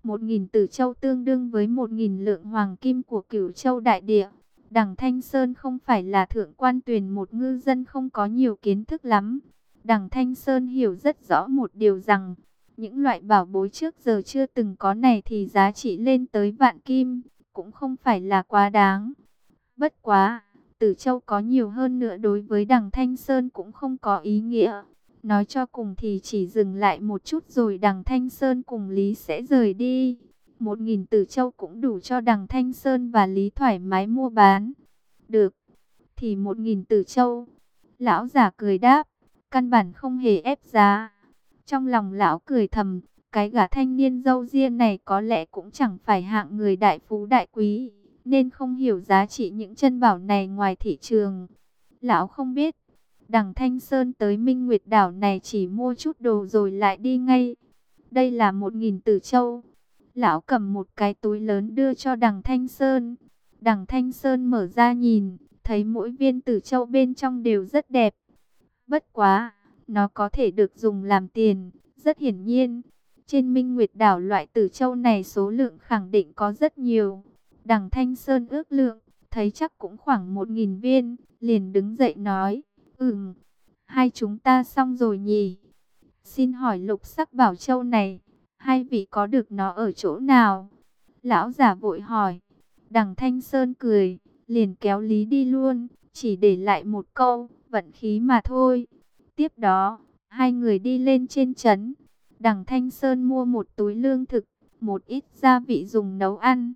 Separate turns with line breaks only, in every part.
1.000 Tử Châu tương đương với 1.000 lượng hoàng kim của Cửu Châu đại địa. Đằng Thanh Sơn không phải là Thượng Quan Tuyền một ngư dân không có nhiều kiến thức lắm. Đằng Thanh Sơn hiểu rất rõ một điều rằng, những loại bảo bối trước giờ chưa từng có này thì giá trị lên tới vạn kim, cũng không phải là quá đáng. Bất quá, Tử Châu có nhiều hơn nữa đối với đằng Thanh Sơn cũng không có ý nghĩa. Nói cho cùng thì chỉ dừng lại một chút rồi đằng Thanh Sơn cùng Lý sẽ rời đi. 1.000 Tử Châu cũng đủ cho đằng Thanh Sơn và Lý thoải mái mua bán. Được, thì 1.000 Tử Châu. Lão giả cười đáp, căn bản không hề ép giá. Trong lòng lão cười thầm, cái gã thanh niên râu ria này có lẽ cũng chẳng phải hạng người đại phú đại quý, nên không hiểu giá trị những chân bảo này ngoài thị trường. Lão không biết, đằng Thanh Sơn tới Minh Nguyệt đảo này chỉ mua chút đồ rồi lại đi ngay. Đây là 1.000 Tử Châu. Lão cầm một cái túi lớn đưa cho đằng Thanh Sơn. Đằng Thanh Sơn mở ra nhìn, thấy mỗi viên Tử Châu bên trong đều rất đẹp. Bất quá, nó có thể được dùng làm tiền, rất hiển nhiên. Trên Minh Nguyệt đảo loại Tử Châu này số lượng khẳng định có rất nhiều. Đằng Thanh Sơn ước lượng, thấy chắc cũng khoảng 1.000 viên, liền đứng dậy nói, hai chúng ta xong rồi nhỉ? Xin hỏi lục sắc bảo châu này, hai vị có được nó ở chỗ nào? Lão giả vội hỏi. Đằng Thanh Sơn cười, liền kéo Lý đi luôn, chỉ để lại một câu, vận khí mà thôi. Tiếp đó, hai người đi lên trên trấn. Đằng Thanh Sơn mua một túi lương thực, một ít gia vị dùng nấu ăn.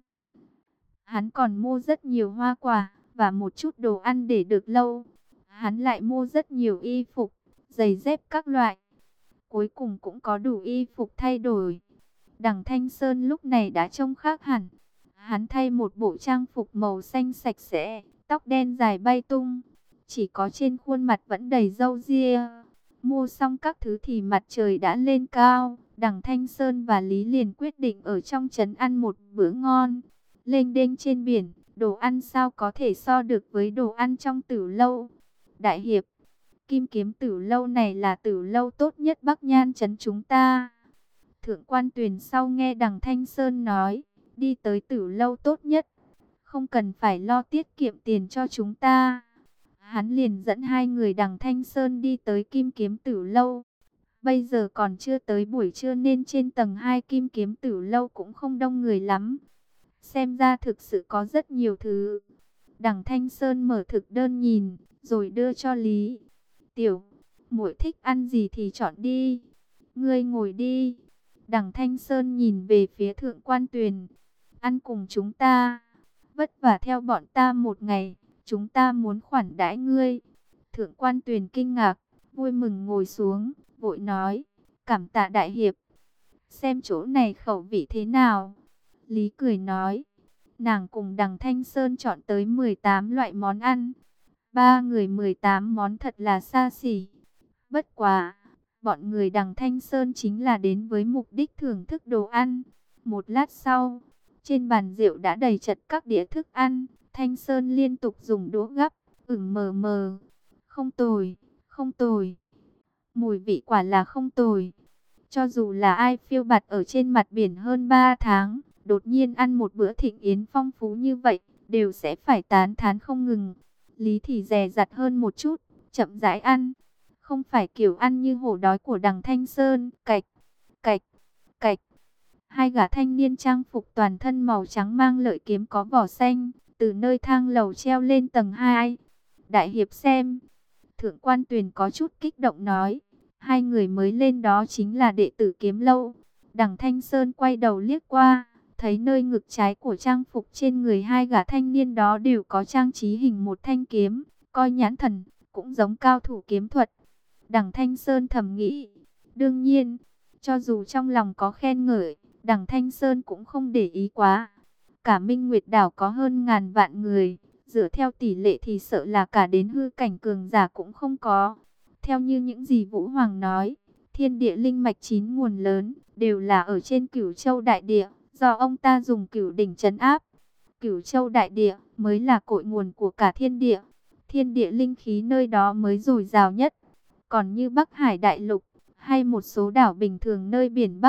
Hắn còn mua rất nhiều hoa quả và một chút đồ ăn để được lâu. Hắn lại mua rất nhiều y phục, giày dép các loại. Cuối cùng cũng có đủ y phục thay đổi. Đằng Thanh Sơn lúc này đã trông khác hẳn. Hắn thay một bộ trang phục màu xanh sạch sẽ, tóc đen dài bay tung. Chỉ có trên khuôn mặt vẫn đầy râu ria. Mua xong các thứ thì mặt trời đã lên cao. Đằng Thanh Sơn và Lý liền quyết định ở trong trấn ăn một bữa ngon. Lênh đênh trên biển, đồ ăn sao có thể so được với đồ ăn trong Tử Lâu. Đại hiệp, Kim Kiếm Tử Lâu này là Tử Lâu tốt nhất Bắc Nhan trấn chúng ta. Thượng Quan Tuyền sau nghe đằng Thanh Sơn nói, đi tới Tử Lâu tốt nhất, không cần phải lo tiết kiệm tiền cho chúng ta. Hắn liền dẫn hai người đằng Thanh Sơn đi tới Kim Kiếm Tử Lâu. Bây giờ còn chưa tới buổi trưa nên trên tầng 2 Kim Kiếm Tử Lâu cũng không đông người lắm. Xem ra thực sự có rất nhiều thứ. Đằng Thanh Sơn mở thực đơn nhìn, rồi đưa cho Lý. Tiểu, muội thích ăn gì thì chọn đi. Ngươi ngồi đi. Đằng Thanh Sơn nhìn về phía Thượng Quan Tuyền. Ăn cùng chúng ta. Vất vả theo bọn ta một ngày. Chúng ta muốn khoản đãi ngươi. Thượng Quan Tuyền kinh ngạc, vui mừng ngồi xuống, vội nói. Cảm tạ đại hiệp. Xem chỗ này khẩu vị thế nào. Lý cười nói. Nàng cùng đằng Thanh Sơn chọn tới 18 loại món ăn. Ba người 18 món thật là xa xỉ. Bất quá, bọn người đằng Thanh Sơn chính là đến với mục đích thưởng thức đồ ăn. Một lát sau, trên bàn rượu đã đầy chật các đĩa thức ăn. Thanh Sơn liên tục dùng đũa gắp, mờ mờ. Không tồi, không tồi. Mùi vị quả là không tồi. Cho dù là ai phiêu bạt ở trên mặt biển hơn 3 tháng, đột nhiên ăn một bữa thịnh yến phong phú như vậy, đều sẽ phải tán thán không ngừng. Lý thì dè dặt hơn một chút, chậm rãi ăn. Không phải kiểu ăn như hổ đói của đằng Thanh Sơn, cạch, cạch, cạch. Hai gã thanh niên trang phục toàn thân màu trắng mang lợi kiếm có vỏ xanh, từ nơi thang lầu treo lên tầng 2. Đại hiệp xem. Thượng Quan Tuyền có chút kích động nói. Hai người mới lên đó chính là đệ tử Kiếm Lâu. Đằng Thanh Sơn quay đầu liếc qua, thấy nơi ngực trái của trang phục trên người hai gã thanh niên đó đều có trang trí hình một thanh kiếm, coi nhãn thần, cũng giống cao thủ kiếm thuật. Đằng Thanh Sơn thầm nghĩ, đương nhiên, cho dù trong lòng có khen ngợi, đằng Thanh Sơn cũng không để ý quá. Cả Minh Nguyệt đảo có hơn ngàn vạn người, dựa theo tỷ lệ thì sợ là cả đến hư cảnh cường giả cũng không có. Theo như những gì Vũ Hoàng nói, thiên địa linh mạch 9 nguồn lớn, đều là ở trên Cửu Châu Đại Địa, do ông ta dùng cửu đỉnh trấn áp. Cửu Châu Đại Địa mới là cội nguồn của cả thiên địa. Thiên địa linh khí nơi đó mới dồi dào nhất. Còn như Bắc Hải Đại Lục, hay một số đảo bình thường nơi biển Bắc,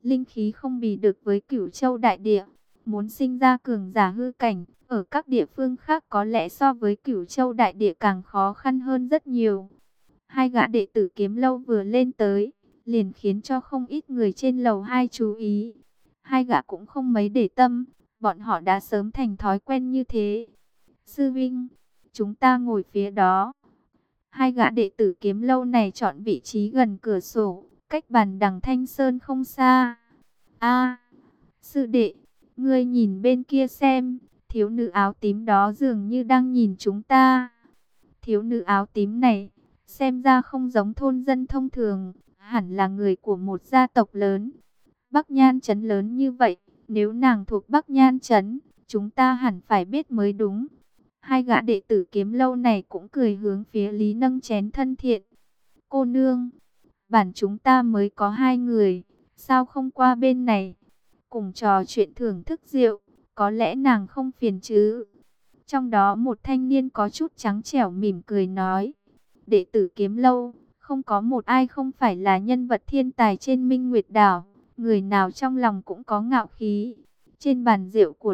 linh khí không bì được với Cửu Châu đại địa. Muốn sinh ra cường giả hư cảnh, ở các địa phương khác có lẽ so với Cửu Châu đại địa càng khó khăn hơn rất nhiều. Hai gã đệ tử Kiếm Lâu vừa lên tới, liền khiến cho không ít người trên lầu 2 chú ý. Hai gã cũng không mấy để tâm, bọn họ đã sớm thành thói quen như thế. Sư Vinh, chúng ta ngồi phía đó. Hai gã đệ tử Kiếm Lâu này chọn vị trí gần cửa sổ, cách bàn đằng Thanh Sơn không xa. A, sư đệ, ngươi nhìn bên kia xem, thiếu nữ áo tím đó dường như đang nhìn chúng ta. Thiếu nữ áo tím này, xem ra không giống thôn dân thông thường, hẳn là người của một gia tộc lớn. Bắc Nhan Trấn lớn như vậy, nếu nàng thuộc Bắc Nhan Trấn, chúng ta hẳn phải biết mới đúng. Hai gã đệ tử Kiếm Lâu này cũng cười hướng phía Lý nâng chén thân thiện. Cô nương, bản chúng ta mới có hai người, sao không qua bên này, cùng trò chuyện thưởng thức rượu, có lẽ nàng không phiền chứ. Trong đó một thanh niên có chút trắng trẻo mỉm cười nói, đệ tử Kiếm Lâu, không có một ai không phải là nhân vật thiên tài trên Minh Nguyệt Đảo, người nào trong lòng cũng có ngạo khí. Trên bàn rượu của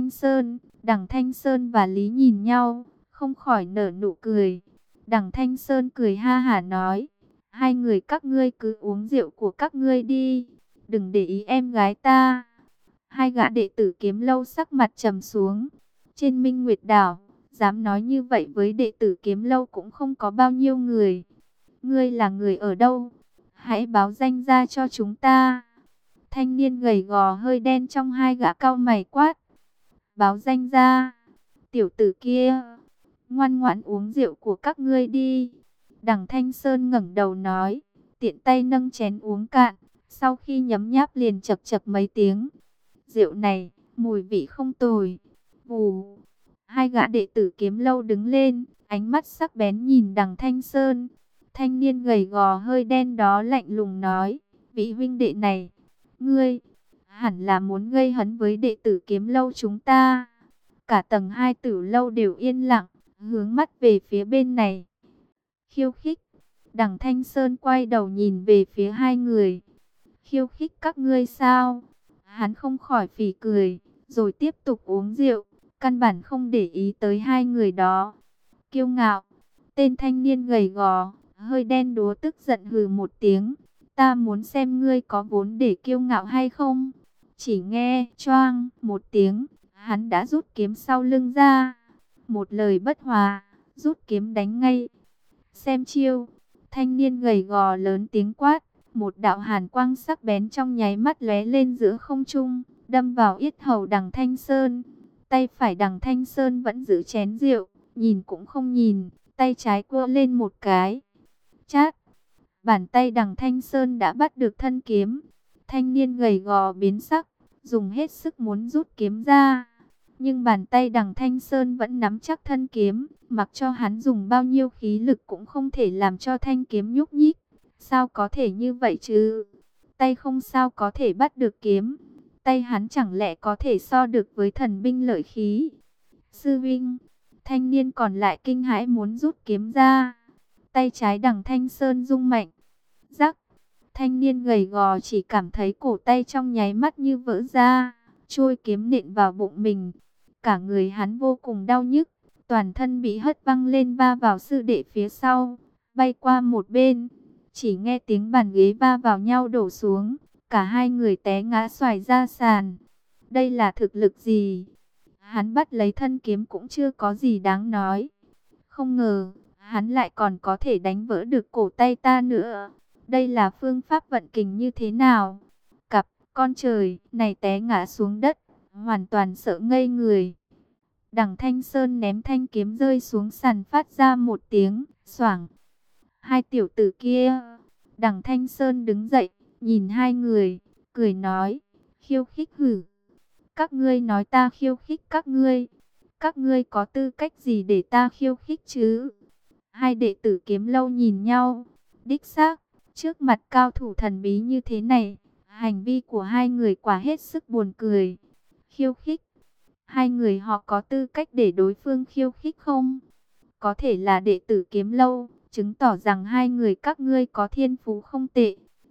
Đằng Thanh Sơn và Lý nhìn nhau, không khỏi nở nụ cười. Đằng Thanh Sơn cười ha hả nói, hai người các ngươi cứ uống rượu của các ngươi đi, đừng để ý em gái ta. Hai gã đệ tử Kiếm Lâu sắc mặt trầm xuống. Trên Minh Nguyệt Đảo, dám nói như vậy với đệ tử Kiếm Lâu cũng không có bao nhiêu người. Ngươi là người ở đâu? Hãy báo danh ra cho chúng ta. Thanh niên gầy gò hơi đen trong hai gã cau mày quát. Báo danh ra. Tiểu tử kia, ngoan ngoãn uống rượu của các ngươi đi. Đằng Thanh Sơn ngẩng đầu nói, tiện tay nâng chén uống cạn, sau khi nhấm nháp liền chậc chậc mấy tiếng. Rượu này, mùi vị không tồi. Vù. Hai gã đệ tử Kiếm Lâu đứng lên, ánh mắt sắc bén nhìn Đằng Thanh Sơn. Thanh niên gầy gò hơi đen đó lạnh lùng nói, vị huynh đệ này, ngươi hẳn là muốn gây hấn với đệ tử Kiếm Lâu chúng ta. Cả tầng 2 Tử Lâu đều yên lặng, hướng mắt về phía bên này. Khiêu khích. Đằng Thanh Sơn quay đầu nhìn về phía hai người. Khiêu khích các ngươi sao? Hắn không khỏi phì cười, rồi tiếp tục uống rượu, căn bản không để ý tới hai người đó. Kiêu ngạo. Tên thanh niên gầy gò, hơi đen đúa tức giận hừ một tiếng. Ta muốn xem ngươi có vốn để kiêu ngạo hay không? Chỉ nghe choang một tiếng, hắn đã rút kiếm sau lưng ra. Một lời bất hòa, rút kiếm đánh ngay. Xem chiêu. Thanh niên gầy gò lớn tiếng quát. Một đạo hàn quang sắc bén trong nháy mắt lóe lên giữa không trung, đâm vào yết hầu Đằng Thanh Sơn. Tay phải Đằng Thanh Sơn vẫn giữ chén rượu, nhìn cũng không nhìn, tay trái quơ lên một cái. Chát! Bàn tay Đằng Thanh Sơn đã bắt được thân kiếm. Thanh niên gầy gò biến sắc, dùng hết sức muốn rút kiếm ra. Nhưng bàn tay Đằng Thanh Sơn vẫn nắm chắc thân kiếm, mặc cho hắn dùng bao nhiêu khí lực cũng không thể làm cho thanh kiếm nhúc nhích. Sao có thể như vậy chứ? Tay không sao có thể bắt được kiếm. Tay hắn chẳng lẽ có thể so được với thần binh lợi khí? Sư Vinh, thanh niên còn lại kinh hãi muốn rút kiếm ra. Tay trái Đằng Thanh Sơn rung mạnh. Rắc, thanh niên gầy gò chỉ cảm thấy cổ tay trong nháy mắt như vỡ ra. Trôi kiếm nện vào bụng mình. Cả người hắn vô cùng đau nhức. Toàn thân bị hất văng lên va vào sư đệ phía sau. Bay qua một bên. Chỉ nghe tiếng bàn ghế va vào nhau đổ xuống. Cả hai người té ngã xoài ra sàn. Đây là thực lực gì? Hắn bắt lấy thân kiếm cũng chưa có gì đáng nói. Không ngờ, hắn lại còn có thể đánh vỡ được cổ tay ta nữa. Đây là phương pháp vận kình như thế nào? Cặp con trời này té ngã xuống đất, hoàn toàn sợ ngây người. Đằng Thanh Sơn ném thanh kiếm rơi xuống sàn phát ra một tiếng xoảng. Hai tiểu tử kia. Đằng Thanh Sơn đứng dậy, nhìn hai người, cười nói, khiêu khích hử. Các ngươi nói ta khiêu khích các ngươi. Các ngươi có tư cách gì để ta khiêu khích chứ? Hai đệ tử Kiếm Lâu nhìn nhau. Đích xác, trước mặt cao thủ thần bí như thế này, hành vi của hai người quả hết sức buồn cười. Khiêu khích. Hai người họ có tư cách để đối phương khiêu khích không? Có thể là đệ tử Kiếm Lâu, chứng tỏ rằng hai người các ngươi có thiên phú không tệ.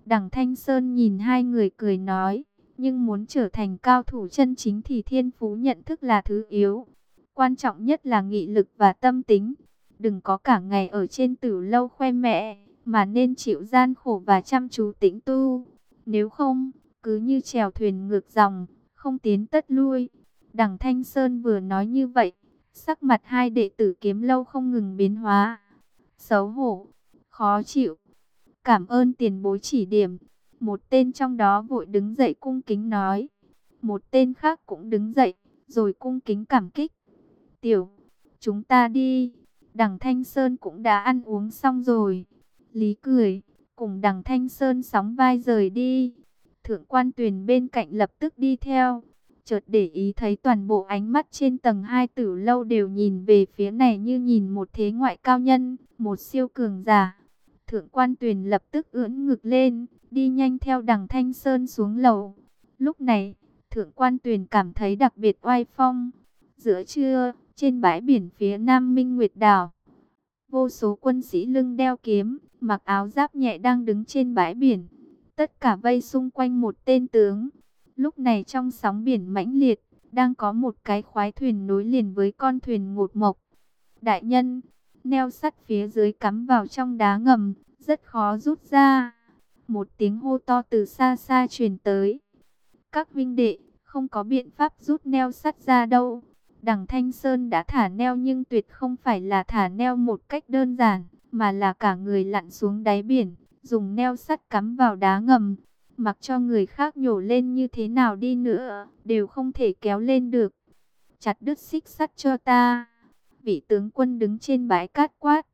Đằng Thanh Sơn nhìn hai người cười nói, nhưng muốn trở thành cao thủ chân chính thì thiên phú nhận thức là thứ yếu. Quan trọng nhất là nghị lực và tâm tính. Đừng có cả ngày ở trên tử lâu khoe mẽ, mà nên chịu gian khổ và chăm chú tĩnh tu. Nếu không, cứ như chèo thuyền ngược dòng, không tiến tất lui. Đằng Thanh Sơn vừa nói như vậy, sắc mặt hai đệ tử Kiếm Lâu không ngừng biến hóa. Xấu hổ, khó chịu, cảm ơn tiền bối chỉ điểm. Một tên trong đó vội đứng dậy cung kính nói. Một tên khác cũng đứng dậy, rồi cung kính cảm kích. Tiểu, chúng ta đi. Đằng Thanh Sơn cũng đã ăn uống xong rồi. Lý cười, cùng đằng Thanh Sơn sóng vai rời đi. Thượng quan Tuyền bên cạnh lập tức đi theo. Chợt để ý thấy toàn bộ ánh mắt trên tầng 2 tử lâu đều nhìn về phía này như nhìn một thế ngoại cao nhân, một siêu cường giả. Thượng quan Tuyền lập tức ưỡn ngực lên, đi nhanh theo đằng Thanh Sơn xuống lầu. Lúc này, Thượng quan Tuyền cảm thấy đặc biệt oai phong. Giữa trưa, trên bãi biển phía nam Minh Nguyệt Đảo, vô số quân sĩ lưng đeo kiếm, mặc áo giáp nhẹ đang đứng trên bãi biển. Tất cả vây xung quanh một tên tướng. Lúc này trong sóng biển mãnh liệt, đang có một cái khoái thuyền nối liền với con thuyền ngột mộc. Đại nhân, neo sắt phía dưới cắm vào trong đá ngầm, rất khó rút ra. Một tiếng hô to từ xa xa truyền tới. Các huynh đệ, không có biện pháp rút neo sắt ra đâu. Đằng Thanh Sơn đã thả neo nhưng tuyệt không phải là thả neo một cách đơn giản, mà là cả người lặn xuống đáy biển, dùng neo sắt cắm vào đá ngầm. Mặc cho người khác nhổ lên như thế nào đi nữa, đều không thể kéo lên được. Chặt đứt xích sắt cho ta. Vị tướng quân đứng trên bãi cát quát.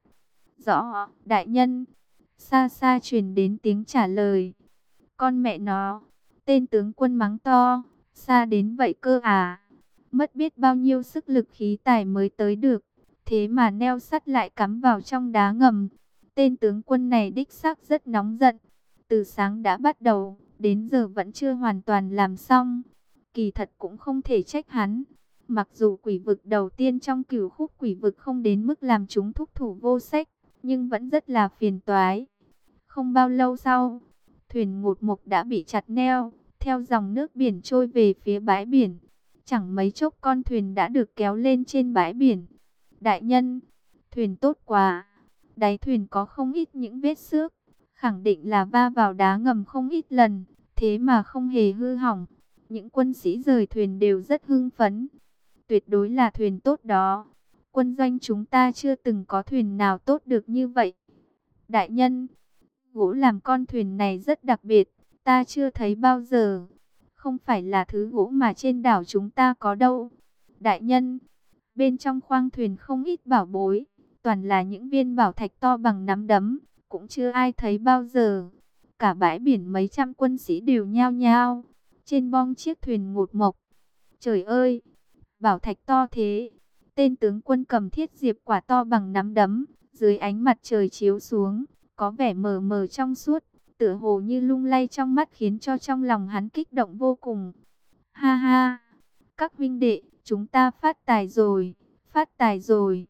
Rõ, đại nhân. Xa xa truyền đến tiếng trả lời. Con mẹ nó, tên tướng quân mắng to, xa đến vậy cơ à? Mất biết bao nhiêu sức lực khí tài mới tới được, thế mà neo sắt lại cắm vào trong đá ngầm. Tên tướng quân này đích xác rất nóng giận. Từ sáng đã bắt đầu, đến giờ vẫn chưa hoàn toàn làm xong. Kỳ thật cũng không thể trách hắn. Mặc dù quỷ vực đầu tiên trong cửu khúc quỷ vực không đến mức làm chúng thúc thủ vô sách, nhưng vẫn rất là phiền toái. Không bao lâu sau, thuyền ngột mộc đã bị chặt neo, theo dòng nước biển trôi về phía bãi biển. Chẳng mấy chốc con thuyền đã được kéo lên trên bãi biển. Đại nhân, thuyền tốt quá. Đáy thuyền có không ít những vết xước, khẳng định là va vào đá ngầm không ít lần, thế mà không hề hư hỏng. Những quân sĩ rời thuyền đều rất hưng phấn. Tuyệt đối là thuyền tốt đó. Quân doanh chúng ta chưa từng có thuyền nào tốt được như vậy. Đại nhân, gỗ làm con thuyền này rất đặc biệt, ta chưa thấy bao giờ. Không phải là thứ gỗ mà trên đảo chúng ta có đâu. Đại nhân, bên trong khoang thuyền không ít bảo bối, toàn là những viên bảo thạch to bằng nắm đấm, cũng chưa ai thấy bao giờ. Cả bãi biển mấy trăm quân sĩ đều nhao nhao trên bong chiếc thuyền ngột mộc. Trời ơi, bảo thạch to thế. Tên tướng quân cầm thiết diệp quả to bằng nắm đấm, dưới ánh mặt trời chiếu xuống, có vẻ mờ mờ trong suốt, tựa hồ như lung lay trong mắt, khiến cho trong lòng hắn kích động vô cùng. Ha ha, các huynh đệ, chúng ta phát tài rồi, phát tài rồi.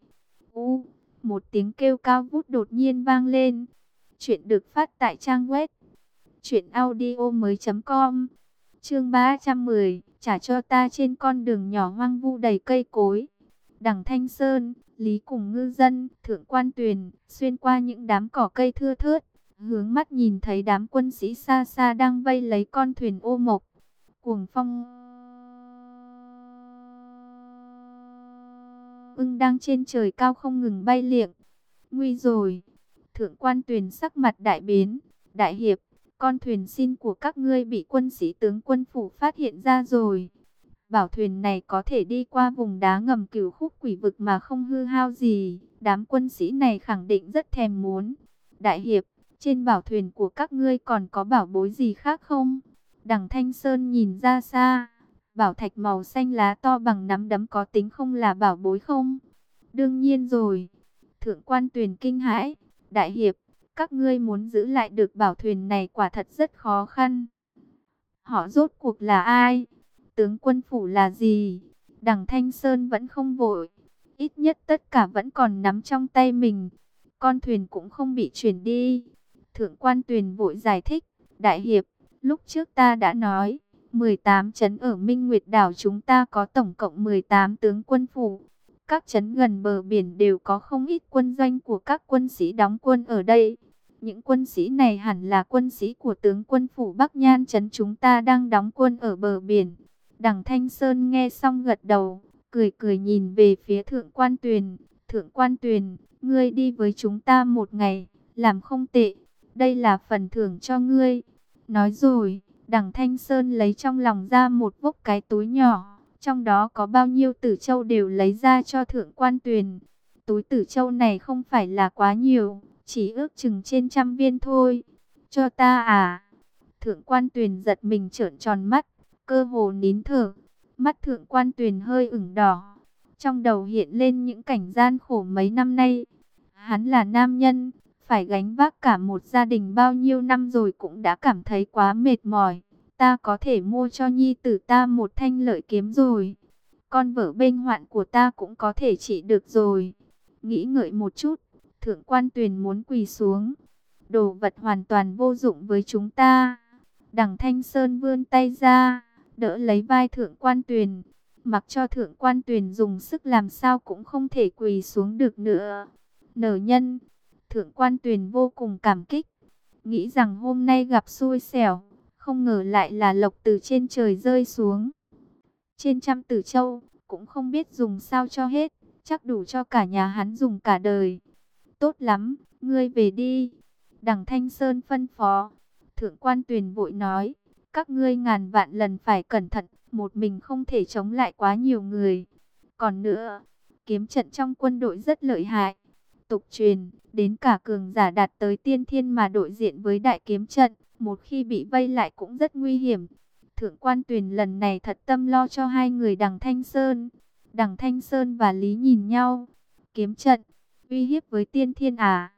Một tiếng kêu cao vút đột nhiên vang lên. Chuyện được phát tại trang web truyệnaudiomoi.com. Chương 310, trả cho ta trên con đường nhỏ hoang vu đầy cây cối. Đằng Thanh Sơn, Lý cùng ngư dân, Thượng quan Tuyền, xuyên qua những đám cỏ cây thưa thớt, hướng mắt nhìn thấy đám quân sĩ xa xa đang vây lấy con thuyền ô mộc. Cuồng phong ưng đang trên trời cao không ngừng bay liệng. Nguy rồi! Thượng quan Tuyền sắc mặt đại biến. Đại hiệp, con thuyền xin của các ngươi bị quân sĩ tướng quân phủ phát hiện ra rồi. Bảo thuyền này có thể đi qua vùng đá ngầm cửu khúc quỷ vực mà không hư hao gì. Đám quân sĩ này khẳng định rất thèm muốn. Đại hiệp, trên bảo thuyền của các ngươi còn có bảo bối gì khác không? Đằng Thanh Sơn nhìn ra xa. Bảo thạch màu xanh lá to bằng nắm đấm có tính không là bảo bối không? Đương nhiên rồi. Thượng quan Tuyền kinh hãi. Đại hiệp, các ngươi muốn giữ lại được bảo thuyền này quả thật rất khó khăn. Họ rốt cuộc là ai? Tướng quân phủ là gì? Đằng Thanh Sơn vẫn không vội. Ít nhất tất cả vẫn còn nắm trong tay mình. Con thuyền cũng không bị chuyển đi. Thượng quan Tuyền vội giải thích. Đại hiệp, lúc trước ta đã nói, 18 trấn ở Minh Nguyệt đảo chúng ta có tổng cộng 18 tướng quân phủ. Các trấn gần bờ biển đều có không ít quân doanh của các quân sĩ đóng quân ở đây. Những quân sĩ này hẳn là quân sĩ của tướng quân phủ Bắc Nhan trấn chúng ta đang đóng quân ở bờ biển. Đằng Thanh Sơn nghe xong gật đầu, cười cười nhìn về phía Thượng Quan Tuyền. Thượng Quan Tuyền, ngươi đi với chúng ta một ngày, làm không tệ, đây là phần thưởng cho ngươi. Nói rồi, đằng Thanh Sơn lấy trong lòng ra một vốc cái túi nhỏ, trong đó có bao nhiêu tử châu đều lấy ra cho Thượng Quan Tuyền. Túi tử châu này không phải là quá nhiều, chỉ ước chừng trên 100 viên thôi. Cho ta à? Thượng Quan Tuyền giật mình trợn tròn mắt, cơ hồ nín thở. Mắt Thượng Quan Tuyền hơi ửng đỏ, trong đầu hiện lên những cảnh gian khổ mấy năm nay. Hắn là nam nhân, phải gánh vác cả một gia đình bao nhiêu năm rồi cũng đã cảm thấy quá mệt mỏi. Ta có thể mua cho nhi tử ta một thanh lợi kiếm rồi. Con vợ bên hoạn của ta cũng có thể trị được rồi. Nghĩ ngợi một chút, Thượng Quan Tuyền muốn quỳ xuống. Đồ vật hoàn toàn vô dụng với chúng ta. Đằng Thanh Sơn vươn tay ra, đỡ lấy vai Thượng Quan Tuyền. Mặc cho Thượng Quan Tuyền dùng sức làm sao cũng không thể quỳ xuống được nữa. Nở nhân, Thượng Quan Tuyền vô cùng cảm kích. Nghĩ rằng hôm nay gặp xui xẻo, không ngờ lại là lộc từ trên trời rơi xuống. Trên 100 tử châu, cũng không biết dùng sao cho hết, chắc đủ cho cả nhà hắn dùng cả đời. Tốt lắm, ngươi về đi. Đằng Thanh Sơn phân phó. Thượng Quan Tuyền vội nói, các ngươi ngàn vạn lần phải cẩn thận, một mình không thể chống lại quá nhiều người. Còn nữa, kiếm trận trong quân đội rất lợi hại. Tục truyền, đến cả cường giả đạt tới tiên thiên mà đối diện với đại kiếm trận, một khi bị vây lại cũng rất nguy hiểm. Thượng Quan Tuyền lần này thật tâm lo cho hai người Đằng Thanh Sơn. Đằng Thanh Sơn và Lý nhìn nhau. Kiếm trận, uy hiếp với tiên thiên à?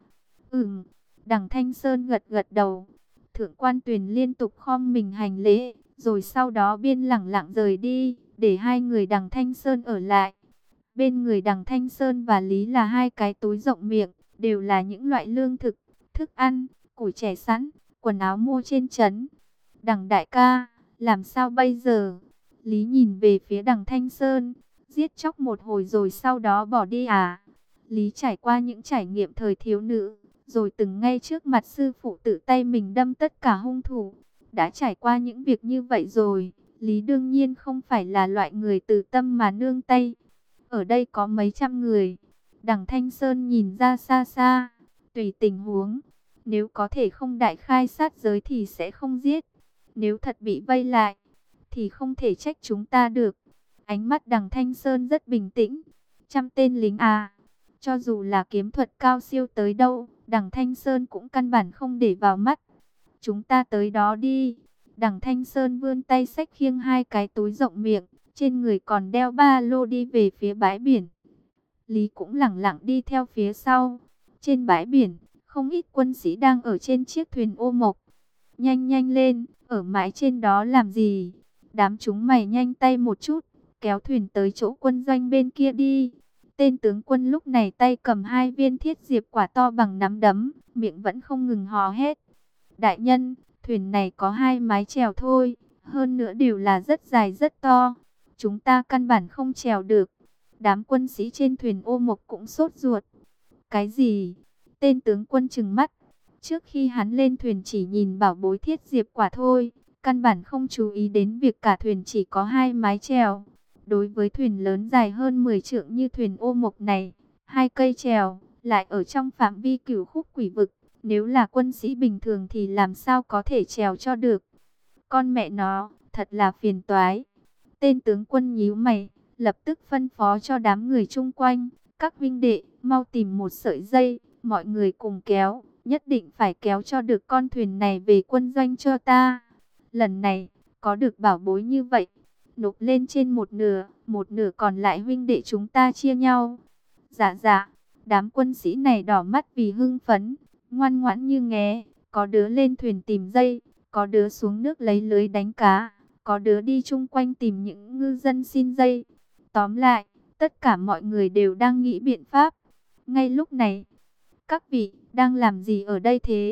Đằng Thanh Sơn gật gật đầu. Thượng Quan Tuyền liên tục khom mình hành lễ, rồi sau đó biên lẳng lặng rời đi, để hai người Đằng Thanh Sơn ở lại. Bên người Đằng Thanh Sơn và Lý là hai cái túi rộng miệng, đều là những loại lương thực, thức ăn, củi chẻ sẵn, quần áo mua trên trấn. Đằng đại ca, làm sao bây giờ? Lý nhìn về phía Đằng Thanh Sơn, giết chóc một hồi rồi sau đó bỏ đi à? Lý trải qua những trải nghiệm thời thiếu nữ, rồi từng ngay trước mặt sư phụ tự tay mình đâm tất cả hung thủ. Đã trải qua những việc như vậy rồi, Lý đương nhiên không phải là loại người từ tâm mà nương tay. Ở đây có mấy trăm người. Đằng Thanh Sơn nhìn ra xa xa, tùy tình huống. Nếu có thể không đại khai sát giới thì sẽ không giết. Nếu thật bị vây lại, thì không thể trách chúng ta được. Ánh mắt Đằng Thanh Sơn rất bình tĩnh. 100 tên lính à? Cho dù là kiếm thuật cao siêu tới đâu, Đằng Thanh Sơn cũng căn bản không để vào mắt. Chúng ta tới đó đi. Đằng Thanh Sơn vươn tay xách khiêng hai cái túi rộng miệng, trên người còn đeo ba lô đi về phía bãi biển. Lý cũng lẳng lặng đi theo phía sau. Trên bãi biển, không ít quân sĩ đang ở trên chiếc thuyền ô mộc. Nhanh nhanh lên, ở mãi trên đó làm gì? Đám chúng mày nhanh tay một chút, kéo thuyền tới chỗ quân doanh bên kia đi. Tên tướng quân lúc này tay cầm hai viên thiết diệp quả to bằng nắm đấm, miệng vẫn không ngừng hò hét. Đại nhân, thuyền này có hai mái chèo thôi, hơn nữa đều là rất dài rất to. Chúng ta căn bản không chèo được. Đám quân sĩ trên thuyền ô mộc cũng sốt ruột. Cái gì? Tên tướng quân trừng mắt. Trước khi hắn lên thuyền chỉ nhìn bảo bối thiết diệp quả thôi, căn bản không chú ý đến việc cả thuyền chỉ có hai mái chèo. Đối với thuyền lớn dài hơn 10 trượng như thuyền ô mộc này, hai cây chèo lại ở trong phạm vi cửu khúc quỷ vực. Nếu là quân sĩ bình thường thì làm sao có thể chèo cho được. Con mẹ nó, thật là phiền toái. Tên tướng quân nhíu mày, lập tức phân phó cho đám người chung quanh. Các huynh đệ, mau tìm một sợi dây, mọi người cùng kéo. Nhất định phải kéo cho được con thuyền này về quân doanh cho ta. Lần này, có được bảo bối như vậy, nộp lên trên một nửa còn lại huynh đệ chúng ta chia nhau. Dạ dạ, đám quân sĩ này đỏ mắt vì hưng phấn, ngoan ngoãn như nghé. Có đứa lên thuyền tìm dây, có đứa xuống nước lấy lưới đánh cá, có đứa đi chung quanh tìm những ngư dân xin dây. Tóm lại, tất cả mọi người đều đang nghĩ biện pháp. Ngay lúc này, các vị đang làm gì ở đây thế?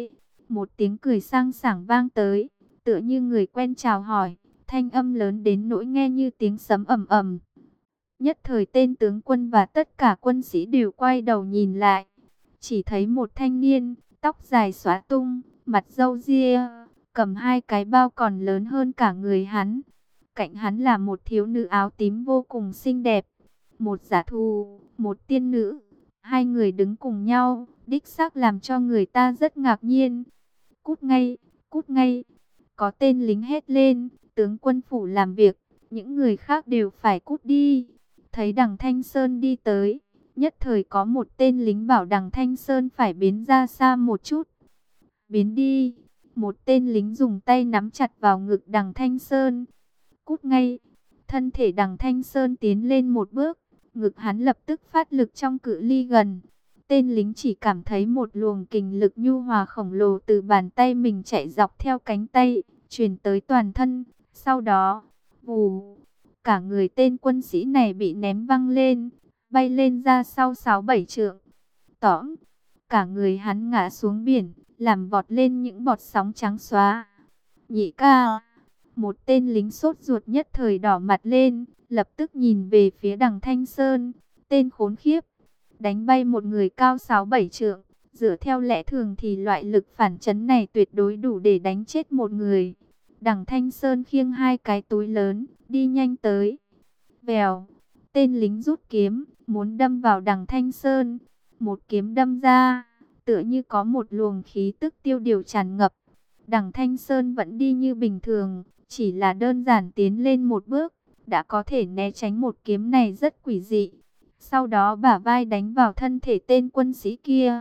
Một tiếng cười sang sảng vang tới, tựa như người quen chào hỏi, thanh âm lớn đến nỗi nghe như tiếng sấm ầm ầm. Nhất thời tên tướng quân và tất cả quân sĩ đều quay đầu nhìn lại, chỉ thấy một thanh niên, tóc dài xõa tung, mặt râu ria, cầm hai cái bao còn lớn hơn cả người hắn. Cạnh hắn là một thiếu nữ áo tím vô cùng xinh đẹp, một giả thù, một tiên nữ. Hai người đứng cùng nhau, đích xác làm cho người ta rất ngạc nhiên. Cút ngay, cút ngay. Có tên lính hét lên, tướng quân phủ làm việc, những người khác đều phải cút đi. Thấy Đằng Thanh Sơn đi tới, nhất thời có một tên lính bảo Đằng Thanh Sơn phải biến ra xa một chút. Biến đi. Một tên lính dùng tay nắm chặt vào ngực Đằng Thanh Sơn. Cút ngay. Thân thể Đằng Thanh Sơn tiến lên một bước, ngực hắn lập tức phát lực trong cự ly gần. Tên lính chỉ cảm thấy một luồng kình lực nhu hòa khổng lồ từ bàn tay mình chạy dọc theo cánh tay, truyền tới toàn thân. Sau đó, vù, cả người tên quân sĩ này bị ném văng lên, bay lên ra sau 6-7 trượng. Tõm, cả người hắn ngã xuống biển, làm vọt lên những bọt sóng trắng xóa. Nhị ca, một tên lính sốt ruột nhất thời đỏ mặt lên, lập tức nhìn về phía Đằng Thanh Sơn. Tên khốn khiếp, đánh bay một người cao 6-7 trượng, dựa theo lẽ thường thì loại lực phản chấn này tuyệt đối đủ để đánh chết một người. Đằng Thanh Sơn khiêng hai cái túi lớn, đi nhanh tới. Vèo, tên lính rút kiếm, muốn đâm vào Đằng Thanh Sơn. Một kiếm đâm ra, tựa như có một luồng khí tức tiêu điều tràn ngập. Đằng Thanh Sơn vẫn đi như bình thường, chỉ là đơn giản tiến lên một bước, đã có thể né tránh một kiếm này rất quỷ dị. Sau đó bả vai đánh vào thân thể tên quân sĩ kia.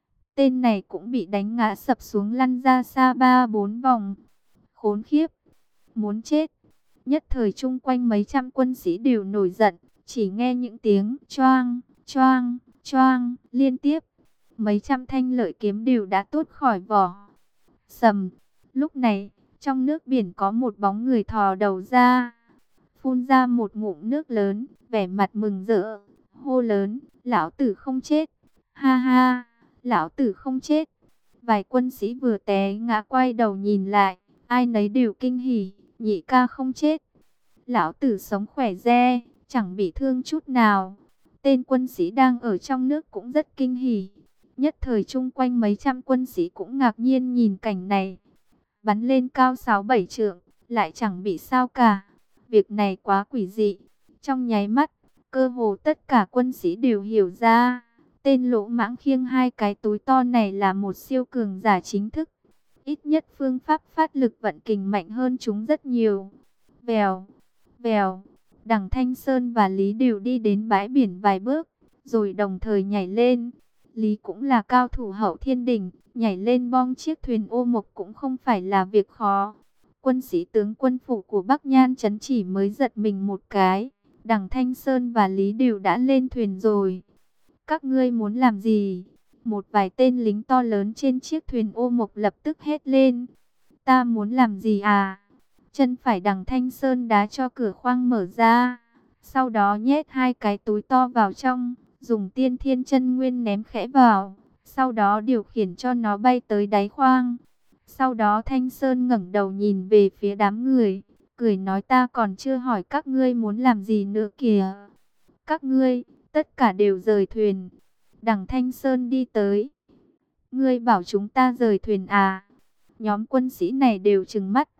Tên này cũng bị đánh ngã sập xuống lăn ra xa 3-4 vòng. Khốn khiếp, muốn chết. Nhất thời chung quanh mấy trăm quân sĩ đều nổi giận, chỉ nghe những tiếng choang, choang, choang liên tiếp. Mấy trăm thanh lợi kiếm đều đã tuốt khỏi vỏ. Sầm, lúc này, trong nước biển có một bóng người thò đầu ra, phun ra một ngụm nước lớn, vẻ mặt mừng rỡ, hô lớn, lão tử không chết, ha ha, lão tử không chết. Vài quân sĩ vừa té ngã quay đầu nhìn lại, ai nấy đều kinh hỉ, nhị ca không chết, lão tử sống khỏe re, chẳng bị thương chút nào. Tên quân sĩ đang ở trong nước cũng rất kinh hỉ. Nhất thời chung quanh mấy trăm quân sĩ cũng ngạc nhiên nhìn cảnh này. Bắn lên cao 6-7 trượng, lại chẳng bị sao cả. Việc này quá quỷ dị. Trong nháy mắt, cơ hồ tất cả quân sĩ đều hiểu ra. Tên lỗ mãng khiêng hai cái túi to này là một siêu cường giả chính thức. Ít nhất phương pháp phát lực vận kình mạnh hơn chúng rất nhiều. Vèo, vèo, Đằng Thanh Sơn và Lý đều đi đến bãi biển vài bước, rồi đồng thời nhảy lên. Lý cũng là cao thủ hậu thiên đỉnh, nhảy lên bong chiếc thuyền ô mộc cũng không phải là việc khó. Quân sĩ tướng quân phủ của Bắc Nhan Trấn chỉ mới giật mình một cái, Đằng Thanh Sơn và Lý đều đã lên thuyền rồi. Các ngươi muốn làm gì? Một vài tên lính to lớn trên chiếc thuyền ô mộc lập tức hét lên. Ta muốn làm gì à? Chân phải Đằng Thanh Sơn đá cho cửa khoang mở ra, sau đó nhét hai cái túi to vào trong, dùng tiên thiên chân nguyên ném khẽ vào, sau đó điều khiển cho nó bay tới đáy khoang. Sau đó Thanh Sơn ngẩng đầu nhìn về phía đám người, cười nói ta còn chưa hỏi các ngươi muốn làm gì nữa kìa. Các ngươi, tất cả đều rời thuyền. Đằng Thanh Sơn đi tới. Ngươi bảo chúng ta rời thuyền à? Nhóm quân sĩ này đều trừng mắt.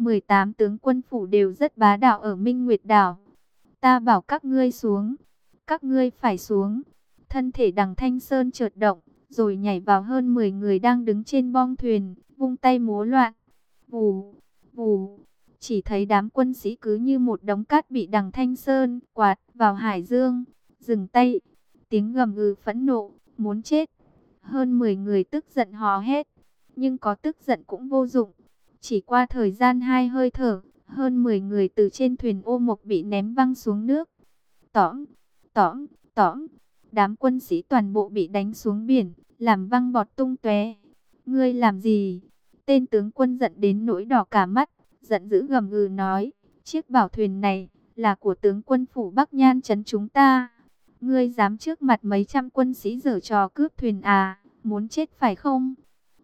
18 tướng quân phủ đều rất bá đạo ở Minh Nguyệt Đảo. Ta bảo các ngươi xuống. Các ngươi phải xuống. Thân thể Đằng Thanh Sơn chợt động, rồi nhảy vào hơn 10 người đang đứng trên bong thuyền, vung tay múa loạn. Vù, vù, chỉ thấy đám quân sĩ cứ như một đống cát bị Đằng Thanh Sơn quạt vào hải dương. Dừng tay, tiếng gầm gừ phẫn nộ, muốn chết. Hơn 10 người tức giận hò hét, nhưng có tức giận cũng vô dụng. Chỉ qua thời gian 2 hơi thở, hơn 10 người từ trên thuyền ô mộc bị ném văng xuống nước. Tõm, tõm, tõm, đám quân sĩ toàn bộ bị đánh xuống biển, làm văng bọt tung tóe. Ngươi làm gì? Tên tướng quân giận đến nỗi đỏ cả mắt, giận dữ gầm gừ nói, chiếc bảo thuyền này là của tướng quân phủ Bắc Nhan Trấn chúng ta. Ngươi dám trước mặt mấy trăm quân sĩ giở trò cướp thuyền à? Muốn chết phải không?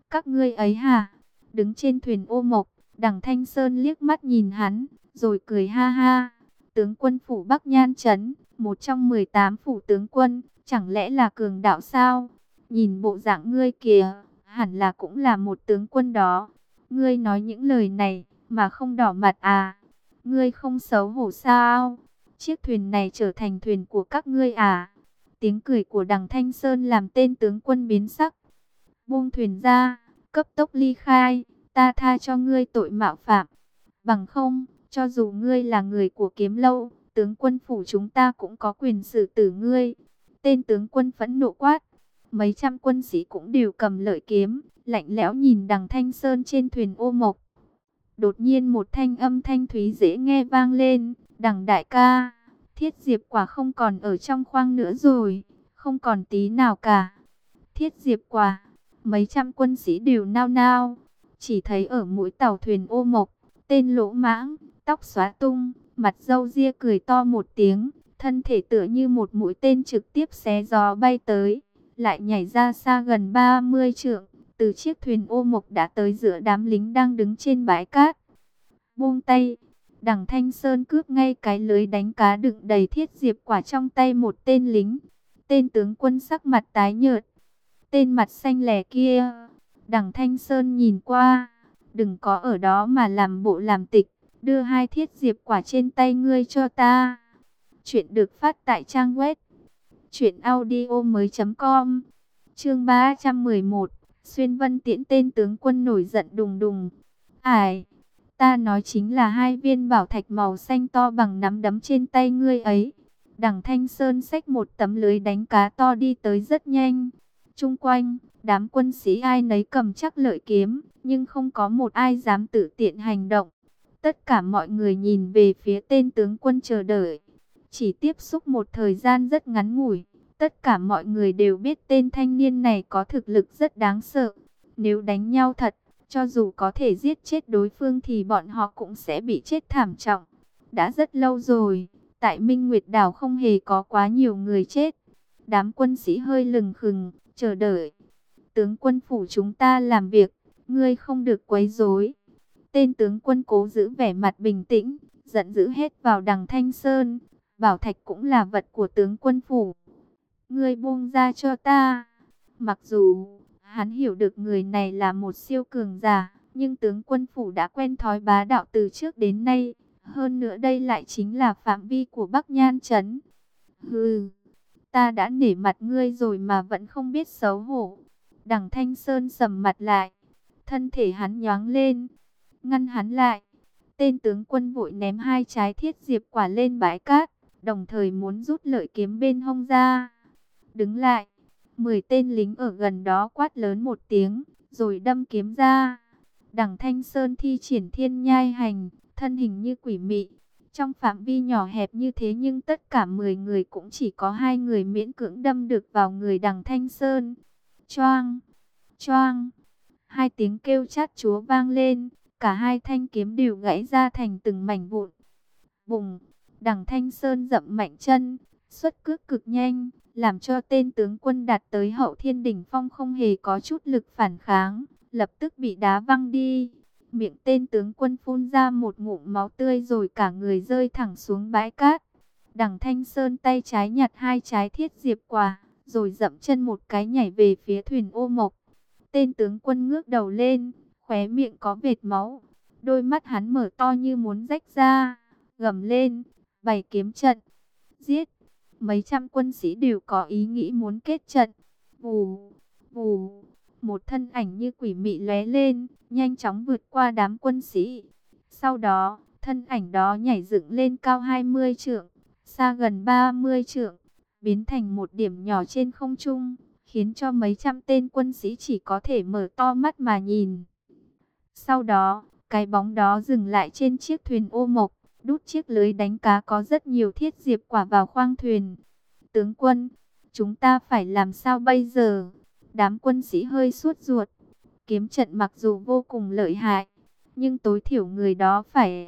Các ngươi ấy hả? Đứng trên thuyền ô mộc, Đằng Thanh Sơn liếc mắt nhìn hắn, rồi cười ha ha. Tướng quân phủ Bắc Nhan Trấn, một trong 18 phủ tướng quân, chẳng lẽ là cường đạo sao? Nhìn bộ dạng ngươi kìa, hẳn là cũng là một tướng quân đó. Ngươi nói những lời này mà không đỏ mặt à? Ngươi không xấu hổ sao? Chiếc thuyền này trở thành thuyền của các ngươi à? Tiếng cười của Đằng Thanh Sơn làm tên tướng quân biến sắc. Buông thuyền ra, cấp tốc ly khai, ta tha cho ngươi tội mạo phạm. Bằng không, cho dù ngươi là người của Kiếm Lâu, tướng quân phủ chúng ta cũng có quyền xử tử ngươi. Tên tướng quân phẫn nộ quát. Mấy trăm quân sĩ cũng đều cầm lợi kiếm, lạnh lẽo nhìn Đằng Thanh Sơn trên thuyền ô mộc. Đột nhiên một thanh âm thanh thúy dễ nghe vang lên. Đằng đại ca, Thiết Diệp Quả không còn ở trong khoang nữa rồi, không còn tí nào cả. Thiết Diệp Quả, mấy trăm quân sĩ đều nao nao. Chỉ thấy ở mũi tàu thuyền ô mộc, tên lỗ mãng, tóc xóa tung, mặt râu ria cười to một tiếng, thân thể tựa như một mũi tên trực tiếp xé gió bay tới, lại nhảy ra xa gần 30 trượng, từ chiếc thuyền ô mộc đã tới giữa đám lính đang đứng trên bãi cát. Buông tay, Đằng Thanh Sơn cướp ngay cái lưới đánh cá đựng đầy Thiết Diệp Quả trong tay một tên lính. Tên tướng quân sắc mặt tái nhợt, tên mặt xanh lè kia. Đằng Thanh Sơn nhìn qua, đừng có ở đó mà làm bộ làm tịch, đưa 2 Thiết Diệp Quả trên tay ngươi cho ta. Chuyện được phát tại trang web truyệnaudiomoi.com. Chương 311, Xuyên Vân Tiễn. Tên tướng quân nổi giận đùng đùng. Ải, ta nói chính là 2 viên bảo thạch màu xanh to bằng nắm đấm trên tay ngươi ấy. Đằng Thanh Sơn xách một tấm lưới đánh cá to đi tới rất nhanh. Chung quanh, đám quân sĩ ai nấy cầm chắc lợi kiếm, nhưng không có một ai dám tự tiện hành động. Tất cả mọi người nhìn về phía tên tướng quân chờ đợi. Chỉ tiếp xúc một thời gian rất ngắn ngủi, tất cả mọi người đều biết tên thanh niên này có thực lực rất đáng sợ. Nếu đánh nhau thật, cho dù có thể giết chết đối phương thì bọn họ cũng sẽ bị chết thảm trọng. Đã rất lâu rồi, tại Minh Nguyệt Đảo không hề có quá nhiều người chết. Đám quân sĩ hơi lừng khừng, chờ đợi. Tướng quân phủ chúng ta làm việc, ngươi không được quấy rối. Tên tướng quân cố giữ vẻ mặt bình tĩnh, giận dữ hết vào Đằng Thanh Sơn. Bảo thạch cũng là vật của tướng quân phủ. Ngươi buông ra cho ta. Mặc dù hắn hiểu được người này là một siêu cường giả, nhưng tướng quân phủ đã quen thói bá đạo từ trước đến nay. Hơn nữa đây lại chính là phạm vi của Bắc Nhan Trấn. Hừ, ta đã nể mặt ngươi rồi mà vẫn không biết xấu hổ. Đằng Thanh Sơn sầm mặt lại, thân thể hắn nhoáng lên, ngăn hắn lại. Tên tướng quân vội ném 2 trái Thiết Diệp Quả lên bãi cát, đồng thời muốn rút lợi kiếm bên hông ra. Đứng lại, 10 tên lính ở gần đó quát lớn một tiếng, rồi đâm kiếm ra. Đằng Thanh Sơn thi triển Thiên Nhai Hành, thân hình như quỷ mị. Trong phạm vi nhỏ hẹp như thế nhưng tất cả 10 người cũng chỉ có 2 người miễn cưỡng đâm được vào người Đằng Thanh Sơn. Choang, choang, 2 tiếng kêu chát chúa vang lên, cả 2 thanh kiếm đều gãy ra thành từng mảnh vụn. Bùng, Đằng Thanh Sơn dậm mạnh chân, xuất cước cực nhanh, làm cho tên tướng quân đạt tới hậu thiên đỉnh phong không hề có chút lực phản kháng, lập tức bị đá văng đi. Miệng tên tướng quân phun ra một ngụm máu tươi rồi cả người rơi thẳng xuống bãi cát. Đằng Thanh Sơn tay trái nhặt 2 trái Thiết Diệp Quả, rồi dậm chân một cái nhảy về phía thuyền ô mộc. Tên tướng quân ngước đầu lên, khóe miệng có vệt máu, đôi mắt hắn mở to như muốn rách ra, gầm lên, bày kiếm trận, giết. Mấy trăm quân sĩ đều có ý nghĩ muốn kết trận. Vù, vù, một thân ảnh như quỷ mị lóe lên, nhanh chóng vượt qua đám quân sĩ. Sau đó, thân ảnh đó nhảy dựng lên cao 20 trượng, xa gần 30 trượng, biến thành một điểm nhỏ trên không trung, khiến cho mấy trăm tên quân sĩ chỉ có thể mở to mắt mà nhìn. Sau đó, cái bóng đó dừng lại trên chiếc thuyền ô mộc, đút chiếc lưới đánh cá có rất nhiều Thiết Diệp Quả vào khoang thuyền. Tướng quân, chúng ta phải làm sao bây giờ? Đám quân sĩ hơi sốt ruột. Kiếm trận mặc dù vô cùng lợi hại, nhưng tối thiểu người đó phải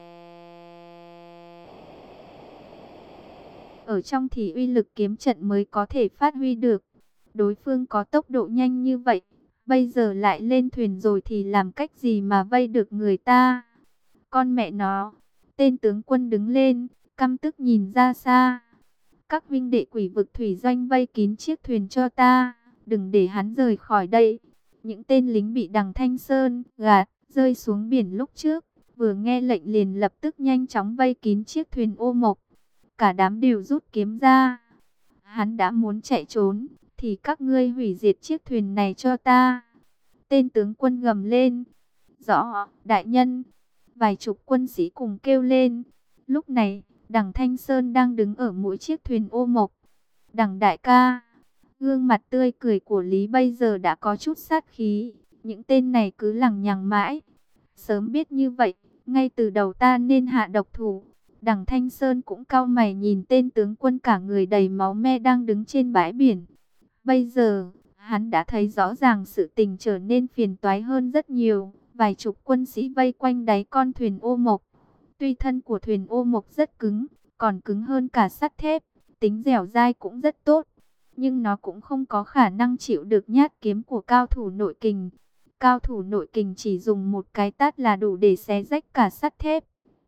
ở trong thì uy lực kiếm trận mới có thể phát huy được. Đối phương có tốc độ nhanh như vậy, Bây giờ lại lên thuyền rồi thì làm cách gì mà vây được người ta? Con mẹ nó! Tên tướng quân đứng lên, căm tức nhìn ra xa. Các huynh đệ Quỷ Vực Thủy Doanh vây kín chiếc thuyền cho ta, đừng để hắn rời khỏi đây. Những tên lính bị Đằng Thanh Sơn gạt rơi xuống biển lúc trước, vừa nghe lệnh liền lập tức nhanh chóng vây kín chiếc thuyền ô mộc. Cả đám đều rút kiếm ra. Hắn đã muốn chạy trốn, thì các ngươi hủy diệt chiếc thuyền này cho ta. Tên tướng quân gầm lên. Rõ, đại nhân. Vài chục quân sĩ cùng kêu lên. Lúc này, Đằng Thanh Sơn đang đứng ở mỗi chiếc thuyền ô mộc. Đằng đại ca. Gương mặt tươi cười của Lý bây giờ đã có chút sát khí. Những tên này cứ lằng nhằng mãi. Sớm biết như vậy, ngay từ đầu ta nên hạ độc thủ. Đằng Thanh Sơn cũng cau mày nhìn tên tướng quân cả người đầy máu me đang đứng trên bãi biển. Bây giờ, hắn đã thấy rõ ràng sự tình trở nên phiền toái hơn rất nhiều. Vài chục quân sĩ vây quanh đáy con thuyền ô mộc. Tuy thân của thuyền ô mộc rất cứng, còn cứng hơn cả sắt thép, tính dẻo dai cũng rất tốt. Nhưng nó cũng không có khả năng chịu được nhát kiếm của cao thủ nội kình. Cao thủ nội kình chỉ dùng một cái tát là đủ để xé rách cả sắt thép.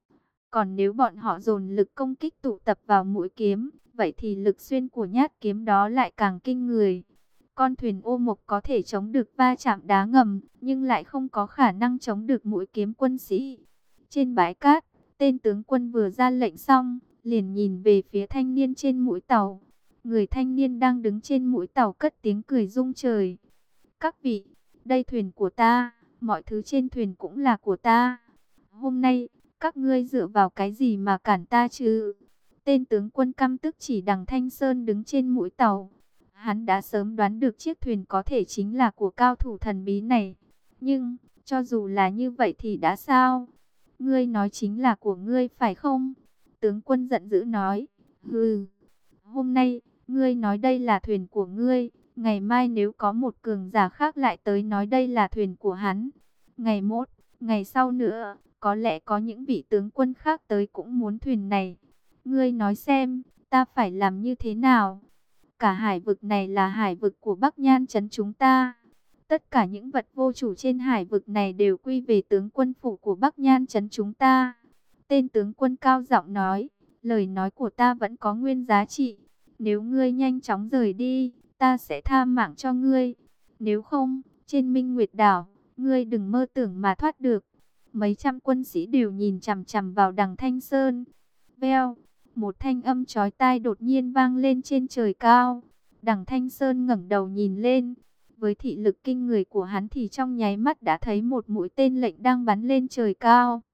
Còn nếu bọn họ dồn lực công kích tụ tập vào mũi kiếm, vậy thì lực xuyên của nhát kiếm đó lại càng kinh người. Con thuyền ô mộc có thể chống được va chạm đá ngầm, nhưng lại không có khả năng chống được mũi kiếm quân sĩ. Trên bãi cát, tên tướng quân vừa ra lệnh xong, liền nhìn về phía thanh niên trên mũi tàu. Người thanh niên đang đứng trên mũi tàu cất tiếng cười rung trời. Các vị, đây thuyền của ta, mọi thứ trên thuyền cũng là của ta. Hôm nay, các ngươi dựa vào cái gì mà cản ta chứ? Tên tướng quân căm tức chỉ Đằng Thanh Sơn đứng trên mũi tàu. Hắn đã sớm đoán được chiếc thuyền có thể chính là của cao thủ thần bí này. Nhưng, cho dù là như vậy thì đã sao? Ngươi nói chính là của ngươi phải không? Tướng quân giận dữ nói. Hừ, hôm nay, ngươi nói đây là thuyền của ngươi. Ngày mai nếu có một cường giả khác lại tới nói đây là thuyền của hắn. Ngày mốt, ngày sau nữa, có lẽ có những vị tướng quân khác tới cũng muốn thuyền này. Ngươi nói xem, ta phải làm như thế nào? Cả hải vực này là hải vực của Bắc Nhan trấn chúng ta. Tất cả những vật vô chủ trên hải vực này đều quy về tướng quân phủ của Bắc Nhan trấn chúng ta. Tên tướng quân cao giọng nói, lời nói của ta vẫn có nguyên giá trị. Nếu ngươi nhanh chóng rời đi, ta sẽ tha mạng cho ngươi. Nếu không, trên Minh Nguyệt Đảo, ngươi đừng mơ tưởng mà thoát được. Mấy trăm quân sĩ đều nhìn chằm chằm vào Đằng Thanh Sơn. Veo, một thanh âm chói tai đột nhiên vang lên trên trời cao. Đằng Thanh Sơn ngẩng đầu nhìn lên. Với thị lực kinh người của hắn thì trong nháy mắt đã thấy một mũi tên lệnh đang bắn lên trời cao.